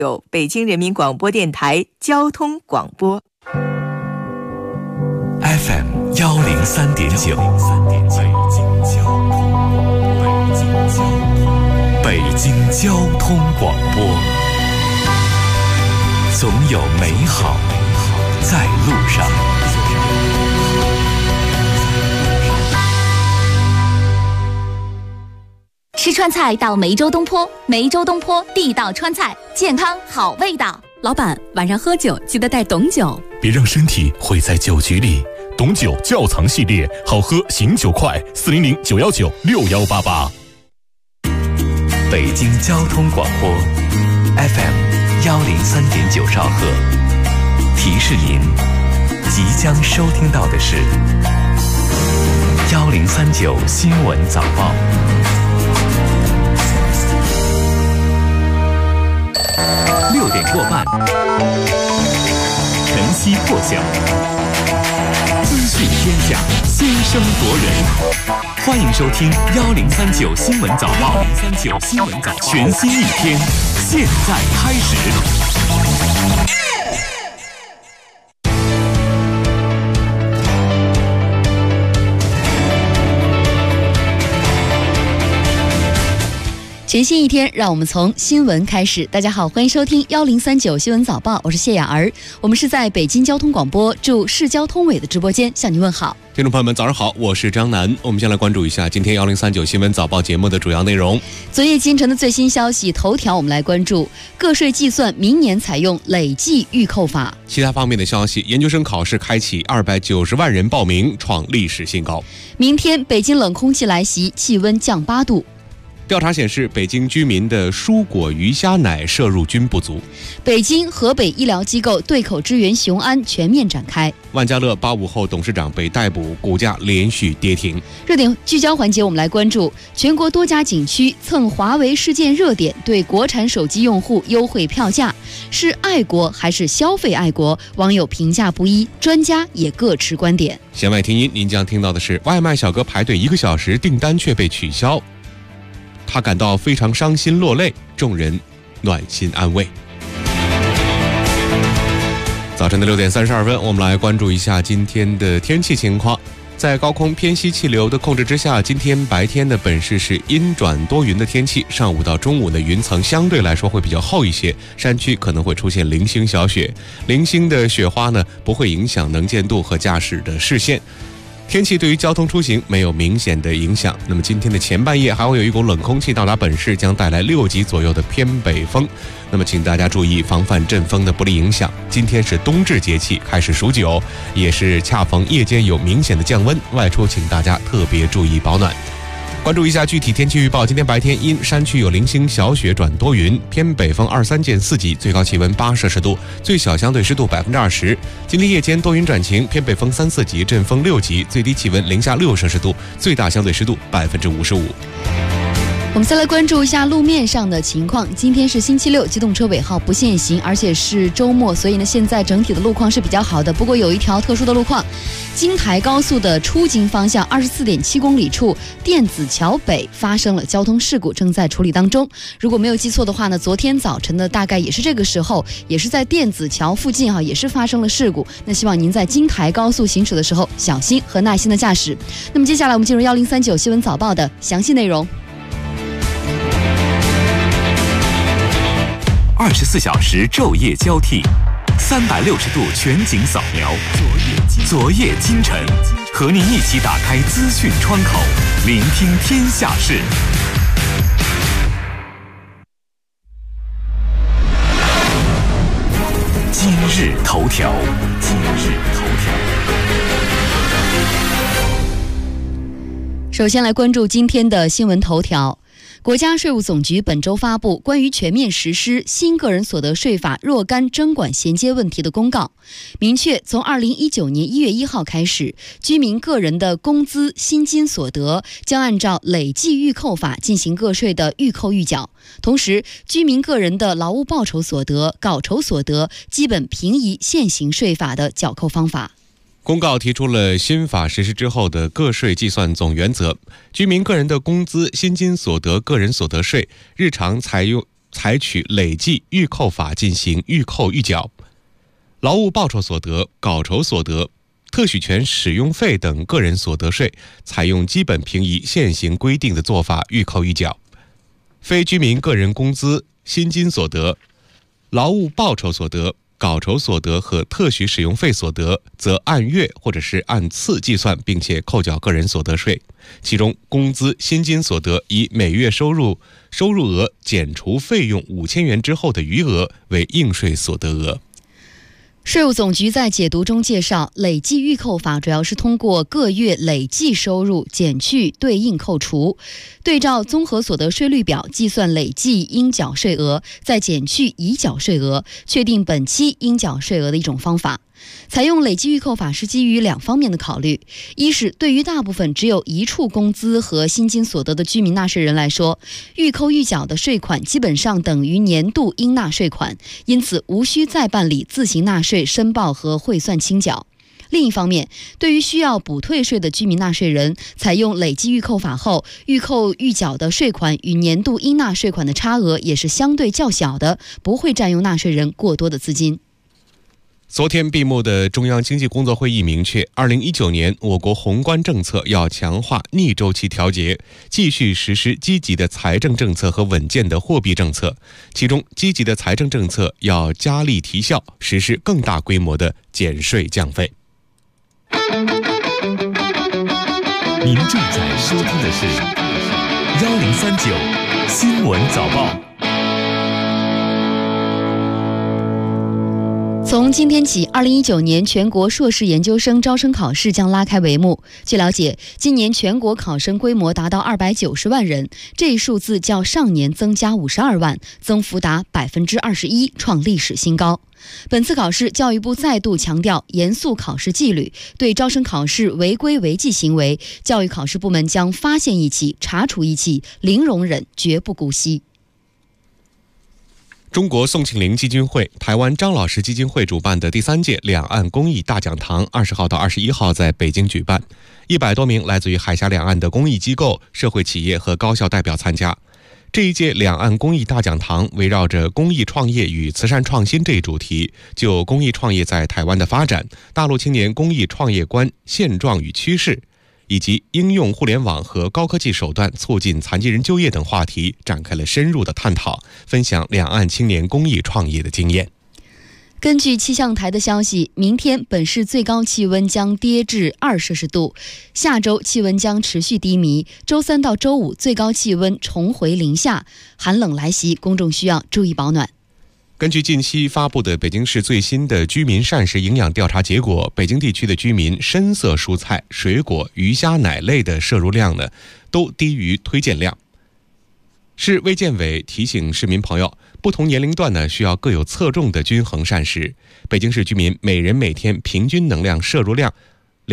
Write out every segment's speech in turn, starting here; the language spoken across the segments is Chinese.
有北京人民广播电台交通广播 FM 103.9，北京交通广播，总有美好在路上。 吃川菜到梅州东坡，梅州东坡地道川菜，健康好味道。 老板，晚上喝酒记得带董酒， 别让身体毁在酒局里。董酒窖藏系列，好喝醒酒快，400-919-6188。北京交通广播 FM 103.9兆赫，提示您即将收听到的是1039新闻早报。6点过半，晨曦破晓，资讯天下，先声夺人。欢迎收听1039新闻早报，1039新闻早报，全新一天，现在开始。 全新一天，让我们从新闻开始。大家好，欢迎收听1039新闻早报，我是谢雅儿。我们是在北京交通广播驻市交通委的直播间向您问好。 听众朋友们早上好，我是张楠。我们先来关注一下今天1039新闻早报节目的主要内容。 昨夜今晨的最新消息，头条我们来关注个税计算明年采用累计预扣法。 其他方面的消息，研究生考试开启，290万人报名，创历史新高。 明天北京冷空气来袭，气温降8度。 调查显示，北京居民的蔬果鱼虾奶摄入均不足。 北京、河北医疗机构对口支援雄安全面展开。 万家乐85后董事长被逮捕，股价连续跌停。 热点聚焦环节，我们来关注全国多家景区蹭华为事件热点，对国产手机用户优惠票价，是爱国还是消费爱国？网友评价不一，专家也各持观点。 弦外听音，您将听到的是外卖小哥排队1个小时，订单却被取消。他感到非常伤心落泪，众人暖心安慰。早晨的6点32分，我们来关注一下今天的天气情况。在高空偏西气流的控制之下，今天白天的本市是阴转多云的天气，上午到中午的云层相对来说会比较厚一些，山区可能会出现零星小雪。零星的雪花呢，不会影响能见度和驾驶的视线。天气对于交通出行没有明显的影响。那么今天的前半夜还会有一股冷空气到达本市，将带来6级左右的偏北风。那么请大家注意防范阵风的不利影响。今天是冬至节气，开始数9，也是恰逢夜间有明显的降温，外出请大家特别注意保暖。关注一下具体天气预报。今天白天因山区有零星小雪转多云，偏北风2、3见4级，最高气温8摄氏度，最小相对湿度20%。今天夜间多云转晴，偏北风3、4级，阵风6级，最低气温零下6摄氏度，最大相对湿度55%。 我们再来关注一下路面上的情况。今天是星期六，机动车尾号不限行，而且是周末，所以呢，现在整体的路况是比较好的。不过有一条特殊的路况，京台高速的出京方向24.7公里处电子桥北发生了交通事故，正在处理当中。如果没有记错的话呢，昨天早晨的大概也是这个时候，也是在电子桥附近也是发生了事故。那希望您在京台高速行驶的时候小心和耐心的驾驶。那么接下来我们进入1039新闻早报的详细内容。 24小时昼夜交替，360度全景扫描，昨夜今晨，和您一起打开资讯窗口，聆听天下事。今日头条。 首先来关注今天的新闻头条。国家税务总局本周发布关于全面实施新个人所得税法若干征管衔接问题的公告，明确从2019年1月1号开始，居民个人的工资、薪金所得将按照累计预扣法进行个税的预扣预缴，同时居民个人的劳务报酬所得、稿酬所得基本平移现行税法的缴扣方法。 公告提出了新法实施之后的个税计算总原则，居民个人的工资、薪金所得个人所得税，日常采用采取累计预扣法进行预扣预缴。劳务报酬所得、稿酬所得、特许权使用费等个人所得税，采用基本平移现行规定的做法预扣预缴。非居民个人工资、薪金所得、劳务报酬所得、稿酬所得和特许使用费所得，则按月或者是按次计算，并且扣缴个人所得税。其中，工资、薪金所得以每月收入额减除费用5000元之后的余额为应税所得额。 税务总局在解读中介绍，累计预扣法主要是通过各月累计收入减去对应扣除，对照综合所得税率表计算累计应缴税额，再减去已缴税额，确定本期应缴税额的一种方法。采用累计预扣法是基于2方面的考虑，一是对于大部分只有一处工资和薪金所得的居民纳税人来说，预扣预缴的税款基本上等于年度应纳税款，因此无需再办理自行纳税申报和汇算清缴。另一方面，对于需要补退税的居民纳税人，采用累计预扣法后，预扣预缴的税款与年度应纳税款的差额也是相对较小的，不会占用纳税人过多的资金。 昨天闭幕的中央经济工作会议明确，2019年我国宏观政策要强化逆周期调节，继续实施积极的财政政策和稳健的货币政策。其中，积极的财政政策要加力提效，实施更大规模的减税降费。 您正在收听的是1039新闻早报。 从今天起，2019年全国硕士研究生招生考试将拉开帷幕。据了解，今年全国考生规模达到290万人，这一数字较上年增加52万，增幅达21%，创历史新高。本次考试，教育部再度强调严肃考试纪律，对招生考试违规违纪行为，教育考试部门将发现一起查处一起，零容忍，绝不姑息。 中国宋庆龄基金会、台湾张老师基金会主办的第3届两岸公益大讲堂20号到21号在北京举办，100多名来自于海峡两岸的公益机构、社会企业和高校代表参加。这一届两岸公益大讲堂围绕着公益创业与慈善创新这一主题，就公益创业在台湾的发展、大陆青年公益创业观现状与趋势，以及应用互联网和高科技手段促进残疾人就业等话题展开了深入的探讨，分享两岸青年公益创业的经验。 根据气象台的消息，明天本市最高气温将跌至2摄氏度，下周气温将持续低迷，周3到周5最高气温重回零下，寒冷来袭，公众需要注意保暖。 根据近期发布的北京市最新的居民膳食营养调查结果，北京地区的居民深色蔬菜、水果、鱼虾奶类的摄入量呢，都低于推荐量。市卫健委提醒市民朋友，不同年龄段呢需要各有侧重的均衡膳食。北京市居民每人每天平均能量摄入量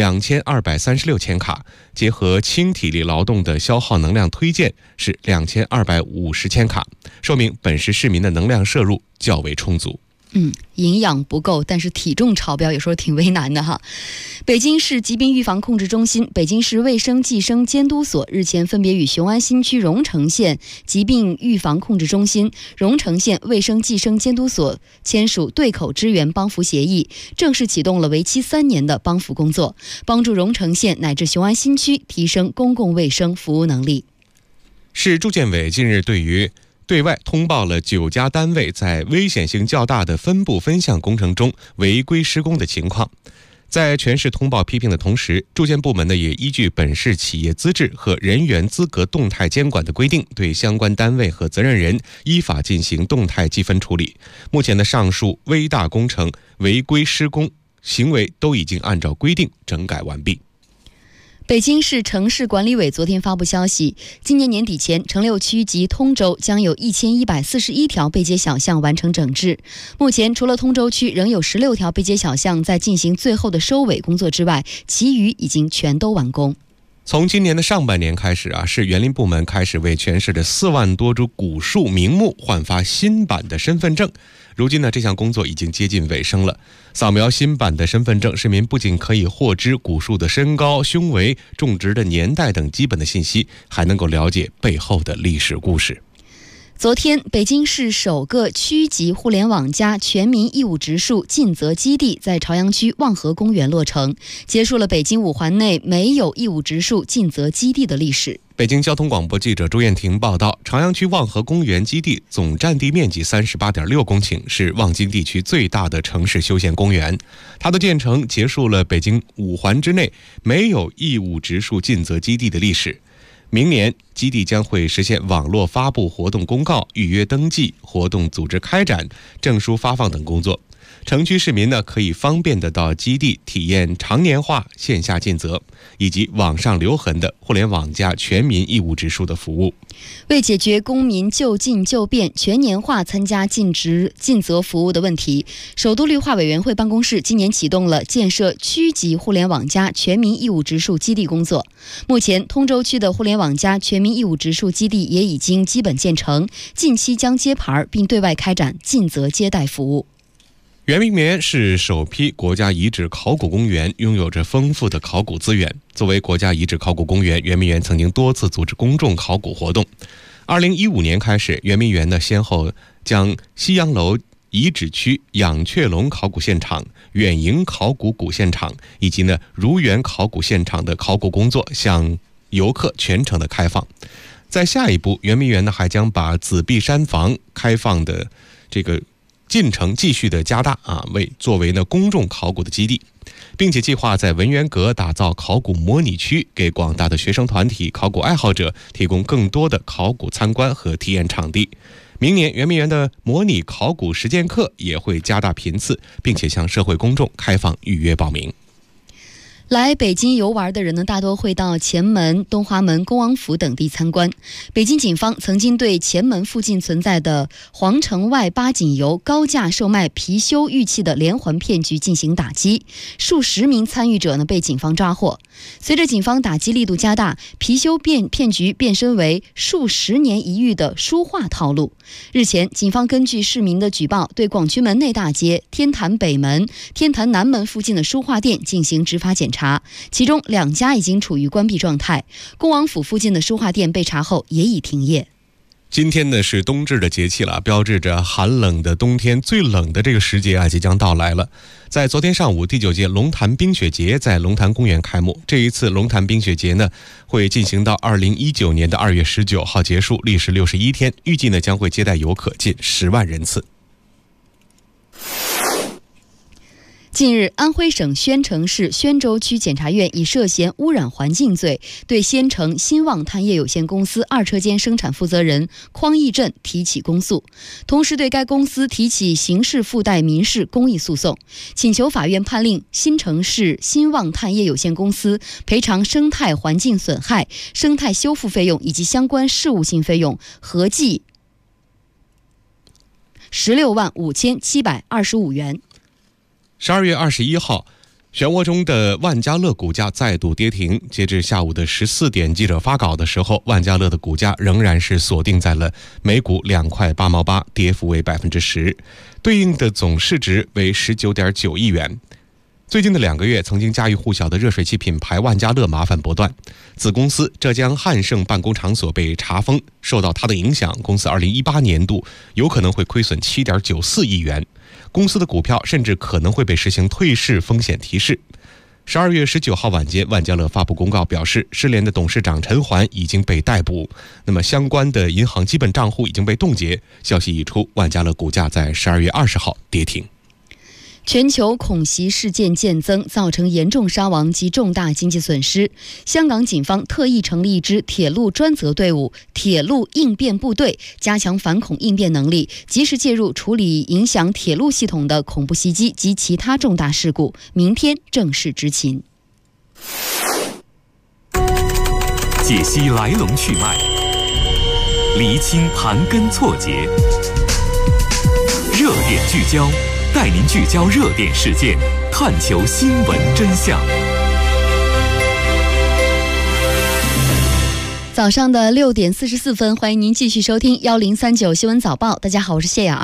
2236千卡，结合轻体力劳动的消耗能量推荐是2250千卡，说明本市市民的能量摄入较为充足。 营养不够，但是体重超标有时候挺为难的哈。北京市疾病预防控制中心、北京市卫生计生监督所日前分别与雄安新区荣城县疾病预防控制中心、荣城县卫生计生监督所签署对口支援帮扶协议，正式启动了为期3年的帮扶工作，帮助荣城县乃至雄安新区提升公共卫生服务能力。 市住建委近日对外通报了9家单位在危险性较大的分部分项工程中违规施工的情况。在全市通报批评的同时，住建部门呢也依据本市企业资质和人员资格动态监管的规定，对相关单位和责任人依法进行动态记分处理。目前的上述危大工程违规施工行为都已经按照规定整改完毕。 北京市城市管理委昨天发布消息，今年年底前，城6区及通州将有1141条背街小巷完成整治。目前，除了通州区仍有16条背街小巷在进行最后的收尾工作之外，其余已经全都完工。 从今年的上半年开始市园林部门开始为全市的4万多株古树名木换发新版的身份证。如今呢，这项工作已经接近尾声了。扫描新版的身份证，市民不仅可以获知古树的身高、胸围、种植的年代等基本的信息，还能够了解背后的历史故事。 昨天，北京市首个区级互联网+全民义务植树尽责基地在朝阳区望河公园落成，结束了北京5环内没有义务植树尽责基地的历史。 北京交通广播记者朱艳婷报道，朝阳区望河公园基地总占地面积38.6公顷，是望京地区最大的城市休闲公园。它的建成结束了北京5环之内没有义务植树尽责基地的历史。明年，基地将会实现网络发布活动公告、预约登记、活动组织开展、证书发放等工作。城区市民呢，可以方便的到基地体验常年化线下尽责以及网上留痕的互联网+全民义务植树的服务。 为解决公民就近就便、全年化参加尽责服务的问题，首都绿化委员会办公室今年启动了建设区级互联网+全民义务植树基地工作。目前，通州区的互联网+全民义务植树基地也已经基本建成，近期将揭牌并对外开展尽责接待服务。 圆明园是首批国家遗址考古公园，拥有着丰富的考古资源。作为国家遗址考古公园，圆明园曾经多次组织公众考古活动。2015年开始，圆明园呢先后将西洋楼遗址区仰雀龙考古现场、远迎考古古现场以及如园考古现场的考古工作向游客全程的开放。在下一步，圆明园呢还将把紫壁山房开放的这个进程继续的加大作为公众考古的基地，并且计划在文渊阁打造考古模拟区，给广大的学生团体、考古爱好者提供更多的考古参观和体验场地。明年，圆明园的模拟考古实践课也会加大频次，并且向社会公众开放预约报名。 来北京游玩的人呢，大多会到前门、东华门、恭王府等地参观。北京警方曾经对前门附近存在的皇城外八锦游高价售卖貔貅玉器的连环骗局进行打击，数十名参与者呢被警方抓获。随着警方打击力度加大，貔貅骗局变身为数十年一遇的书画套路。日前，警方根据市民的举报，对广渠门内大街、天坛北门、天坛南门附近的书画店进行执法检查，其中2家已经处于关闭状态。恭王府附近的书画店被查后也已停业。 今天呢是冬至的节气了，标志着寒冷的冬天最冷的这个时节即将到来了。在昨天上午，第9届龙潭冰雪节在龙潭公园开幕。这一次龙潭冰雪节呢会进行到2019年的2月19号结束，历时61天，预计呢将会接待游客近10万人次。 近日，安徽省宣城市宣州区检察院以涉嫌污染环境罪，对宣城新旺炭业有限公司2车间生产负责人匡义振提起公诉，同时对该公司提起刑事附带民事公益诉讼，请求法院判令新城市新旺炭业有限公司赔偿生态环境损害、生态修复费用以及相关事务性费用，合计16万5725元。 12月21号，漩涡中的万家乐股价再度跌停。截至下午的14点，记者发稿的时候，万家乐的股价仍然是锁定在了每股2块8毛8，跌幅为10%，对应的总市值为19.9亿元。最近的2个月，曾经家喻户晓的热水器品牌万家乐麻烦不断，子公司浙江汉盛办公场所被查封，受到它的影响，公司2018年度有可能会亏损7.94亿元。公司的股票甚至可能会被实行退市风险提示。12月19号晚间，万家乐发布公告表示，失联的董事长陈环已经被逮捕，那么相关的银行基本账户已经被冻结。消息一出，万家乐股价在12月20号跌停。 全球恐袭事件渐增，造成严重伤亡及重大经济损失。香港警方特意成立一支铁路专责队伍——铁路应变部队，加强反恐应变能力，及时介入处理影响铁路系统的恐怖袭击及其他重大事故。明天正式执勤。 解析来龙去脉，厘清盘根错节，热点聚焦。带您聚焦热点事件，探求新闻真相。 早上的6点44分，欢迎您继续收听1039新闻早报。大家好，我是谢雅儿。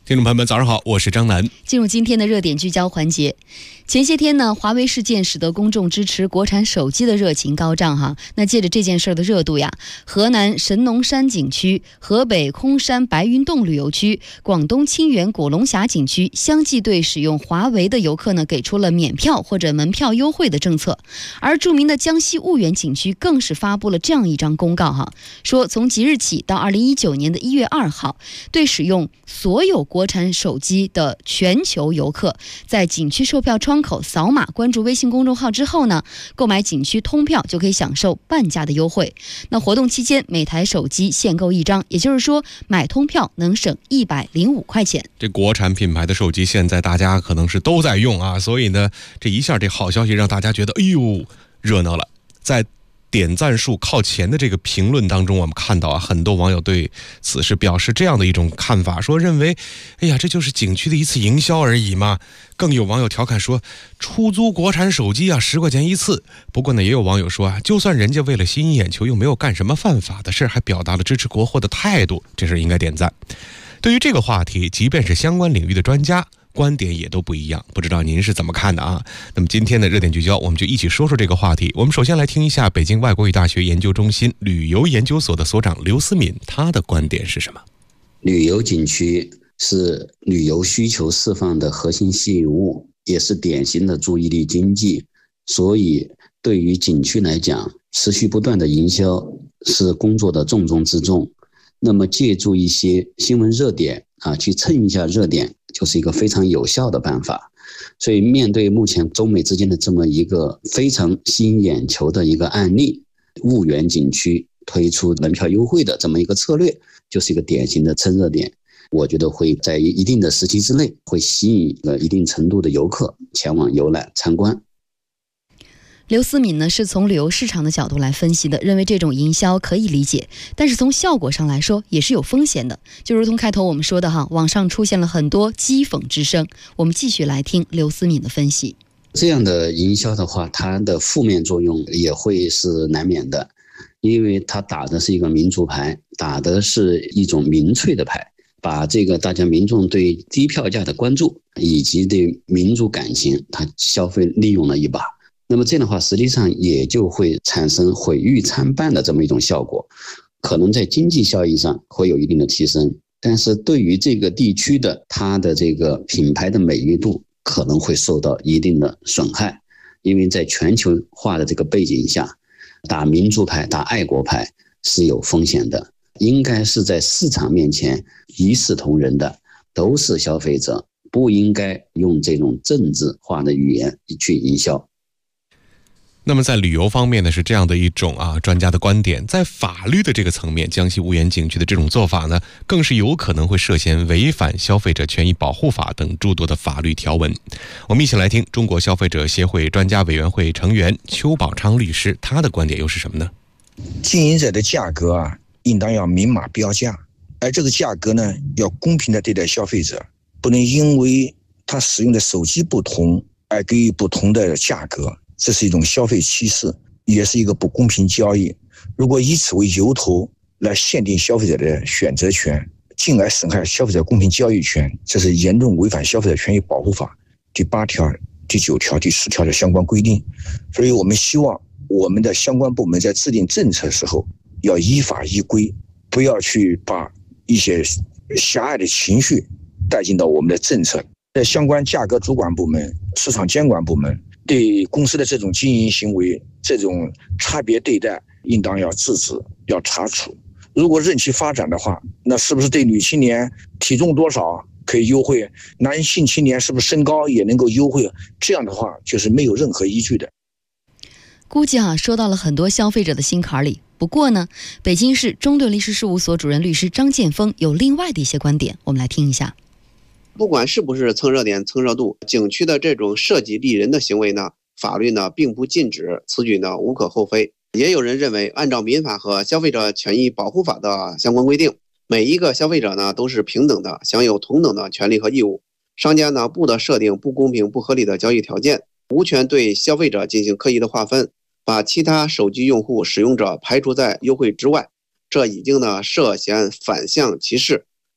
听众朋友们，早上好，我是张楠。 进入今天的热点聚焦环节。前些天呢，华为事件使得公众支持国产手机的热情高涨哈。那借着这件事的热度呀，河南神农山景区、河北空山白云洞旅游区、广东清远果龙峡景区相继对使用华为的游客呢给出了免票或者门票优惠的政策。而著名的江西婺源景区更是发布了这样一张公告哈，说从即日起到2019年的1月2号，对使用所有国产手机的全球游客，在景区售票窗口扫码关注微信公众号之后呢，购买景区通票就可以享受半价的优惠。那活动期间每台手机限购1张，也就是说买通票能省105块钱。 这国产品牌的手机现在大家可能是都在用啊，所以呢，这一下这好消息让大家觉得哎呦热闹了。在点赞数靠前的这个评论当中，我们看到啊，很多网友对此事表示这样的一种看法，说认为，哎呀，这就是景区的一次营销而已嘛。更有网友调侃说，出租国产手机啊，10块钱一次。不过呢，也有网友说啊，就算人家为了吸引眼球，又没有干什么犯法的事，还表达了支持国货的态度，这事应该点赞。对于这个话题，即便是相关领域的专家，观点也都不一样，不知道您是怎么看的啊？那么今天的热点聚焦，我们就一起说说这个话题。我们首先来听一下北京外国语大学研究中心旅游研究所的所长刘思敏，他的观点是什么？ 旅游景区是旅游需求释放的核心吸引物，也是典型的注意力经济，所以对于景区来讲，持续不断的营销是工作的重中之重。那么借助一些新闻热点啊，去蹭一下热点，就是一个非常有效的办法。所以面对目前中美之间的这么一个非常吸引眼球的一个案例，婺源景区推出门票优惠的这么一个策略，就是一个典型的蹭热点。我觉得会在一定的时期之内，会吸引一定程度的游客前往游览参观。 刘思敏呢是从旅游市场的角度来分析的，认为这种营销可以理解，但是从效果上来说也是有风险的。就如同开头我们说的哈，网上出现了很多讥讽之声。我们继续来听刘思敏的分析。 这样的营销的话，它的负面作用也会是难免的，因为它打的是一个民族牌，打的是一种民粹的牌，把这个大家民众对低票价的关注以及对民族感情，它消费利用了一把。那么这样的话，实际上也就会产生毁誉参半的这么一种效果，可能在经济效益上会有一定的提升，但是对于这个地区的它的这个品牌的美誉度可能会受到一定的损害，因为在全球化的这个背景下，打民族牌、打爱国牌是有风险的，应该是在市场面前一视同仁的，都是消费者，不应该用这种政治化的语言去营销。 那么在旅游方面呢，是这样的一种专家的观点。在法律的这个层面，江西婺源景区的这种做法呢，更是有可能会涉嫌违反消费者权益保护法等诸多的法律条文。我们一起来听中国消费者协会专家委员会成员邱宝昌律师，他的观点又是什么呢？ 经营者的价格应当要明码标价，而这个价格呢，要公平的对待消费者，不能因为他使用的手机不同而给予不同的价格。这是一种消费歧视，也是一个不公平交易。如果以此为由头来限定消费者的选择权，进而损害消费者公平交易权，这是严重违反消费者权益保护法第8条、第9条、第10条的相关规定。所以我们希望我们的相关部门在制定政策的时候要依法依规，不要去把一些狭隘的情绪带进到我们的政策。在相关价格主管部门、市场监管部门对公司的这种经营行为、这种差别对待，应当要制止、要查处。如果任其发展的话，那是不是对女青年体重多少可以优惠，男性青年是不是身高也能够优惠？这样的话就是没有任何依据的。 估计说到了很多消费者的心坎里。不过呢，北京市中顿律师事务所主任律师张建峰有另外的一些观点，我们来听一下。 不管是不是蹭热点、蹭热度，景区的这种设计利人的行为呢，法律呢并不禁止，此举呢无可厚非。也有人认为，按照民法和消费者权益保护法的相关规定，每一个消费者呢都是平等的，享有同等的权利和义务。商家呢不得设定不公平、不合理的交易条件，无权对消费者进行刻意的划分，把其他手机用户使用者排除在优惠之外，这已经呢涉嫌反向歧视。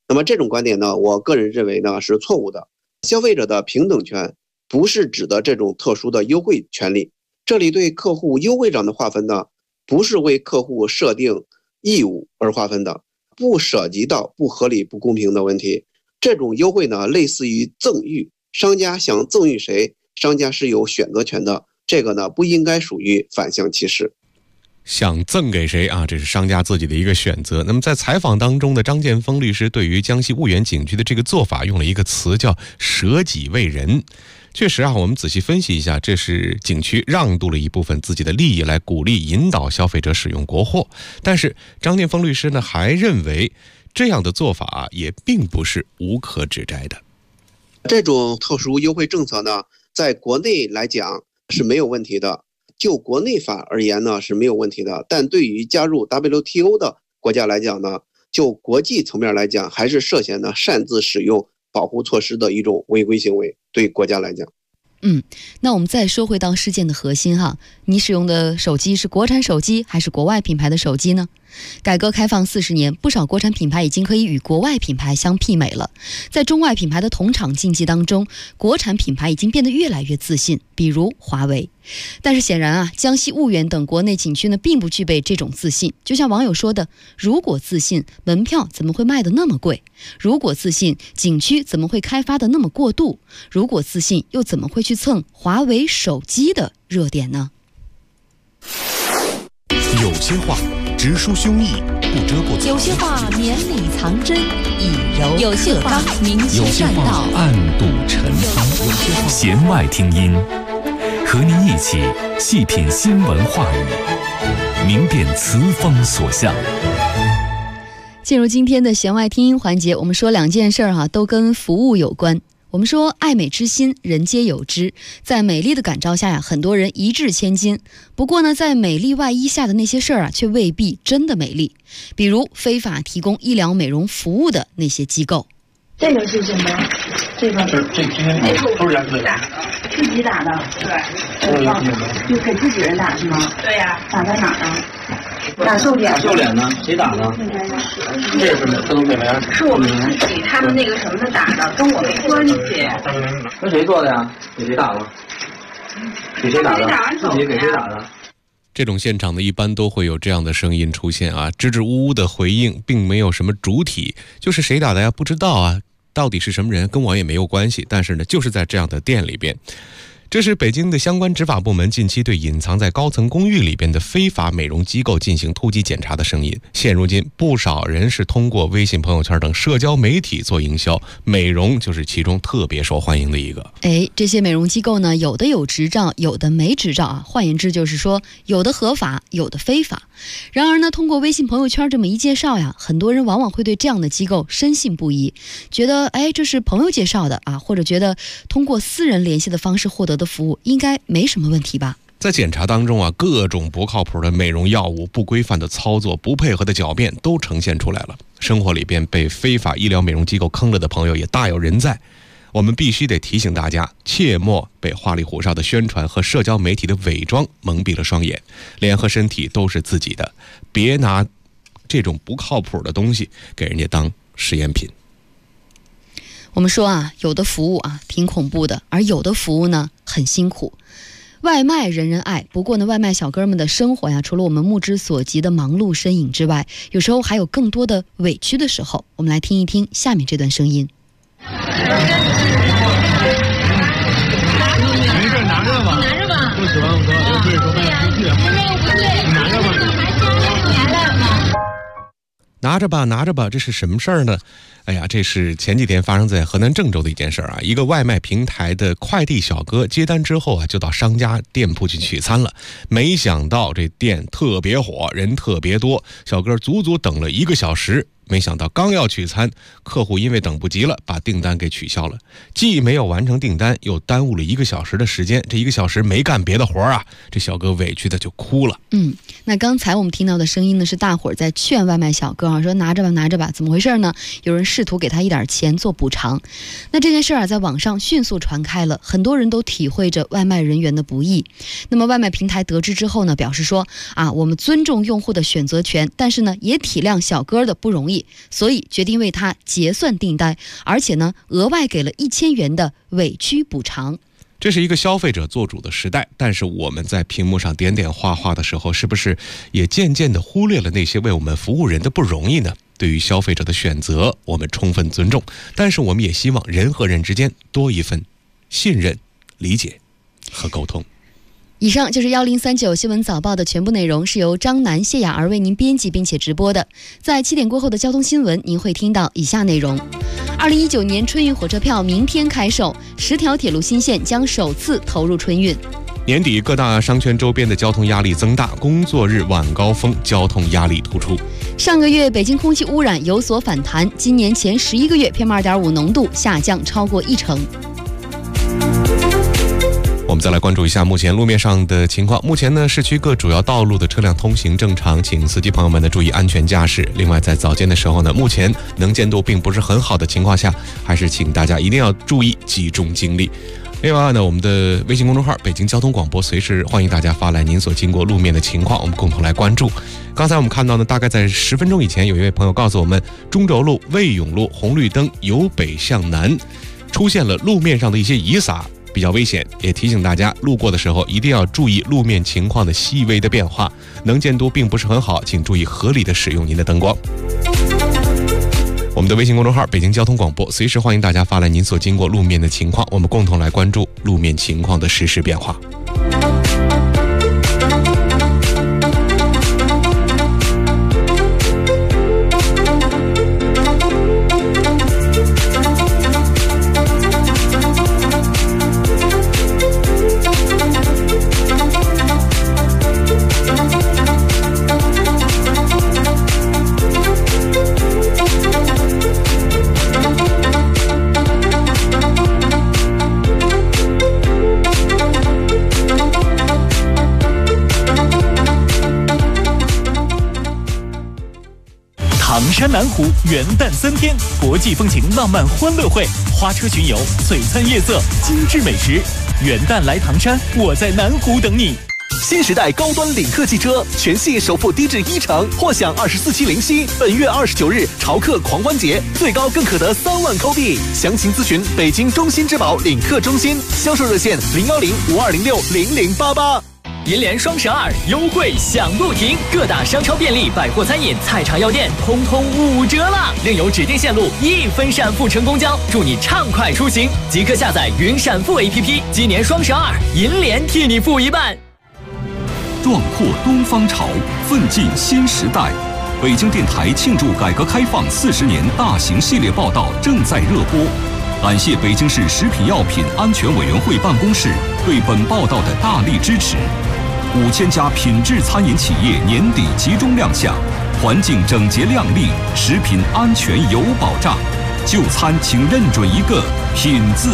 那么这种观点呢，我个人认为呢是错误的。消费者的平等权不是指的这种特殊的优惠权利，这里对客户优惠上的划分呢，不是为客户设定义务而划分的，不涉及到不合理不公平的问题。这种优惠呢，类似于赠与，商家想赠与谁，商家是有选择权的，这个呢不应该属于反向歧视。 想赠给谁啊？这是商家自己的一个选择。那么在采访当中的张建峰律师对于江西婺源景区的这个做法用了一个词叫舍己为人。确实啊，我们仔细分析一下，这是景区让渡了一部分自己的利益来鼓励引导消费者使用国货。但是张建峰律师呢还认为这样的做法也并不是无可指摘的。 这种特殊优惠政策呢，在国内来讲是没有问题的，就国内法而言呢是没有问题的，但对于加入 WTO 的国家来讲呢，就国际层面来讲，还是涉嫌呢擅自使用保护措施的一种违规行为，对国家来讲。 那我们再说回到事件的核心哈，你使用的手机是国产手机还是国外品牌的手机呢？改革开放40年，不少国产品牌已经可以与国外品牌相媲美了。在中外品牌的同场竞技当中，国产品牌已经变得越来越自信，比如华为。但是显然啊，江西婺源等国内景区呢，并不具备这种自信。就像网友说的，如果自信，门票怎么会卖得那么贵？如果自信，景区怎么会开发得那么过度？如果自信，又怎么会去蹭华为手机的热点呢？ 有些话直抒胸臆，不遮不藏； 有些话绵里藏针，以柔有些话明有些修栈道话，暗度陈仓。弦外听音，和您一起细品新闻话语，明辨词风所向。 进入今天的弦外听音环节，我们说两件事都跟服务有关。我们说爱美之心人皆有之，在美丽的感召下很多人一掷千金。不过呢，在美丽外衣下的那些事儿却未必真的美丽，比如非法提供医疗美容服务的那些机构。 这个是什么？这个这都是原自打的， 自己打的，对，就给自己人打是吗？对呀，打在哪儿啊？打瘦脸。 瘦脸呢？谁打的？这是不能给人。 是我们给他们那个什么的打的，跟我没关系。 跟谁做的呀？给谁打的？给谁打的？自己给谁打的？ 这种现场呢，一般都会有这样的声音出现啊，支支吾吾的回应，并没有什么主体，就是谁打的呀？不知道啊，到底是什么人，跟我也没有关系。但是呢，就是在这样的店里边。这是北京的相关执法部门近期对隐藏在高层公寓里边的非法美容机构进行突击检查的声音。现如今，不少人是通过微信朋友圈等社交媒体做营销，美容就是其中特别受欢迎的一个。 这些美容机构呢，有的有执照，有的没执照啊。换言之就是说，有的合法，有的非法。然而呢，通过微信朋友圈这么一介绍呀，很多人往往会对这样的机构深信不疑，觉得这是朋友介绍的啊，或者觉得通过私人联系的方式获得的服务应该没什么问题吧。 在检查当中啊，各种不靠谱的美容药物、不规范的操作、不配合的狡辩都呈现出来了。生活里边被非法医疗美容机构坑了的朋友也大有人在。我们必须得提醒大家，切莫被花里胡哨的宣传和社交媒体的伪装蒙蔽了双眼。脸和身体都是自己的，别拿这种不靠谱的东西给人家当实验品。 我们说啊，有的服务啊挺恐怖的，而有的服务呢很辛苦。外卖人人爱，不过呢，外卖小哥们的生活呀，除了我们目之所及的忙碌身影之外，有时候还有更多的委屈的时候。我们来听一听下面这段声音。 没事，拿着吧，拿着吧，不喜欢我说又对说卖不去，拿着吧。 拿着吧，拿着吧，这是什么事儿呢？这是前几天发生在河南郑州的一件事儿啊。一个外卖平台的快递小哥接单之后啊，就到商家店铺去取餐了。没想到这店特别火，人特别多，小哥足足等了1个小时。没想到刚要取餐，客户因为等不及了，把订单给取消了，既没有完成订单，又耽误了1个小时的时间。这1个小时没干别的活啊，这小哥委屈的就哭了。 那刚才我们听到的声音呢，是大伙儿在劝外卖小哥啊，说拿着吧，拿着吧。怎么回事呢？有人试图给他一点钱做补偿。那这件事啊，在网上迅速传开了，很多人都体会着外卖人员的不易。那么外卖平台得知之后呢，表示说啊，我们尊重用户的选择权，但是呢，也体谅小哥的不容易。 意，所以决定为他结算订单，而且呢，额外给了1000元的委屈补偿。 这是一个消费者做主的时代，但是我们在屏幕上点点画画的时候，是不是也渐渐地忽略了那些为我们服务人的不容易呢？对于消费者的选择，我们充分尊重，但是我们也希望人和人之间多一份信任、理解和沟通。 以上就是1039新闻早报的全部内容，是由张楠、谢雅儿为您编辑并且直播的。在7点过后的交通新闻，您会听到以下内容：2019年春运火车票明天开售，10条铁路新线将首次投入春运。 年底各大商圈周边的交通压力增大，工作日晚高峰交通压力突出。 上个月北京空气污染有所反弹，今年前11个月 PM2.5 浓度下降超过1%。 我们再来关注一下目前路面上的情况。目前呢，市区各主要道路的车辆通行正常，请司机朋友们呢注意安全驾驶。另外，在早间的时候呢，目前能见度并不是很好的情况下，还是请大家一定要注意集中精力。另外呢，我们的微信公众号北京交通广播随时欢迎大家发来您所经过路面的情况，我们共同来关注。刚才我们看到呢，大概在10分钟以前，有一位朋友告诉我们，中轴路、魏永路红绿灯由北向南出现了路面上的一些遗撒，比较危险，也提醒大家路过的时候一定要注意路面情况的细微的变化，能见度并不是很好，请注意合理的使用您的灯光。我们的微信公众号北京交通广播随时欢迎大家发来您所经过路面的情况，我们共同来关注路面情况的实时变化。 唐山南湖元旦3天，国际风情浪漫欢乐会，花车巡游，璀璨夜色，精致美食。元旦来唐山，我在南湖等你。 新时代高端领克汽车，全系首付低至10%，或享24期零息。本月29日潮客狂欢节，最高更可得3万扣币。详情咨询北京中心之宝领克中心，销售热线010-5206-0088。 银联双12优惠享不停，各大商超、便利、百货、餐饮、菜场、药店通通5折啦！另有指定线路1分闪付乘公交，祝你畅快出行！即刻下载云闪付 APP， 今年双12，银联替你付一半。 壮阔东方潮，奋进新时代。北京电台庆祝改革开放40年大型系列报道正在热播。感谢北京市食品药品安全委员会办公室对本报道的大力支持。5000家品质餐饮企业年底集中亮相，环境整洁亮丽，食品安全有保障。就餐请认准一个品字。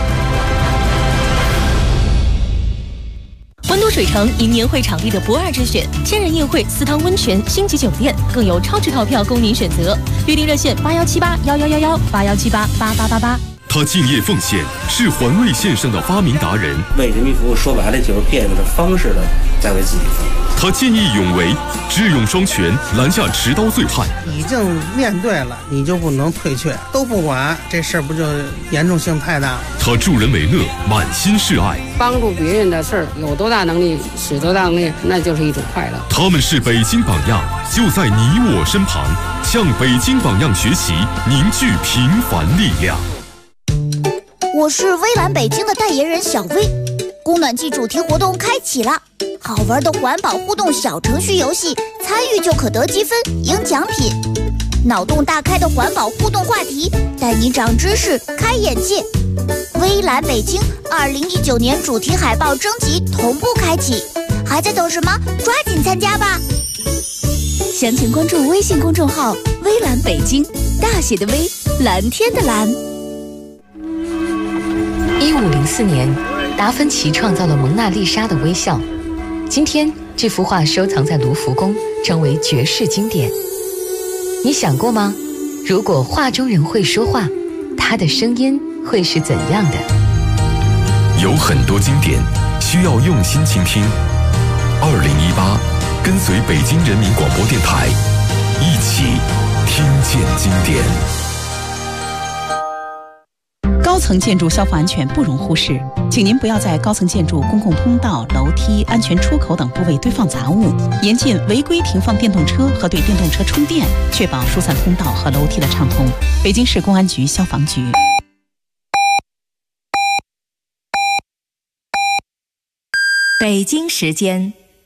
温都水城迎年会场地的不二之选，千人宴会、私汤温泉、星级酒店，更有超值套票供您选择。预订热线8178111181788888。 他敬业奉献，是环卫线上的发明达人。 为人民服务，说白了就是变着方式的在为自己服务。 他见义勇为，智勇双全，拦下持刀醉汉。 已经面对了，你就不能退却，都不管，这事儿不就严重性太大了？ 他助人为乐，满心是爱， 帮助别人的事儿，有多大能力使多大能力，那就是一种快乐。 他们是北京榜样，就在你我身旁，向北京榜样学习，凝聚平凡力量。 我是微蓝北京的代言人小薇，供暖季主题活动开启了，好玩的环保互动小程序游戏，参与就可得积分赢奖品，脑洞大开的环保互动话题，带你长知识开眼界。微蓝北京2019年主题海报征集同步开启，还在等什么？抓紧参加吧！ 详情关注微信公众号微蓝北京，大写的微，蓝天的蓝。 1504年，达芬奇创造了蒙娜丽莎的微笑。今天，这幅画收藏在卢浮宫，成为绝世经典。你想过吗？如果画中人会说话，他的声音会是怎样的？ 有很多经典需要用心倾听。2018，跟随北京人民广播电台，一起听见经典。 高层建筑消防安全不容忽视，请您不要在高层建筑公共通道、楼梯、安全出口等部位堆放杂物，严禁违规停放电动车和对电动车充电，确保疏散通道和楼梯的畅通。北京市公安局消防局。 北京时间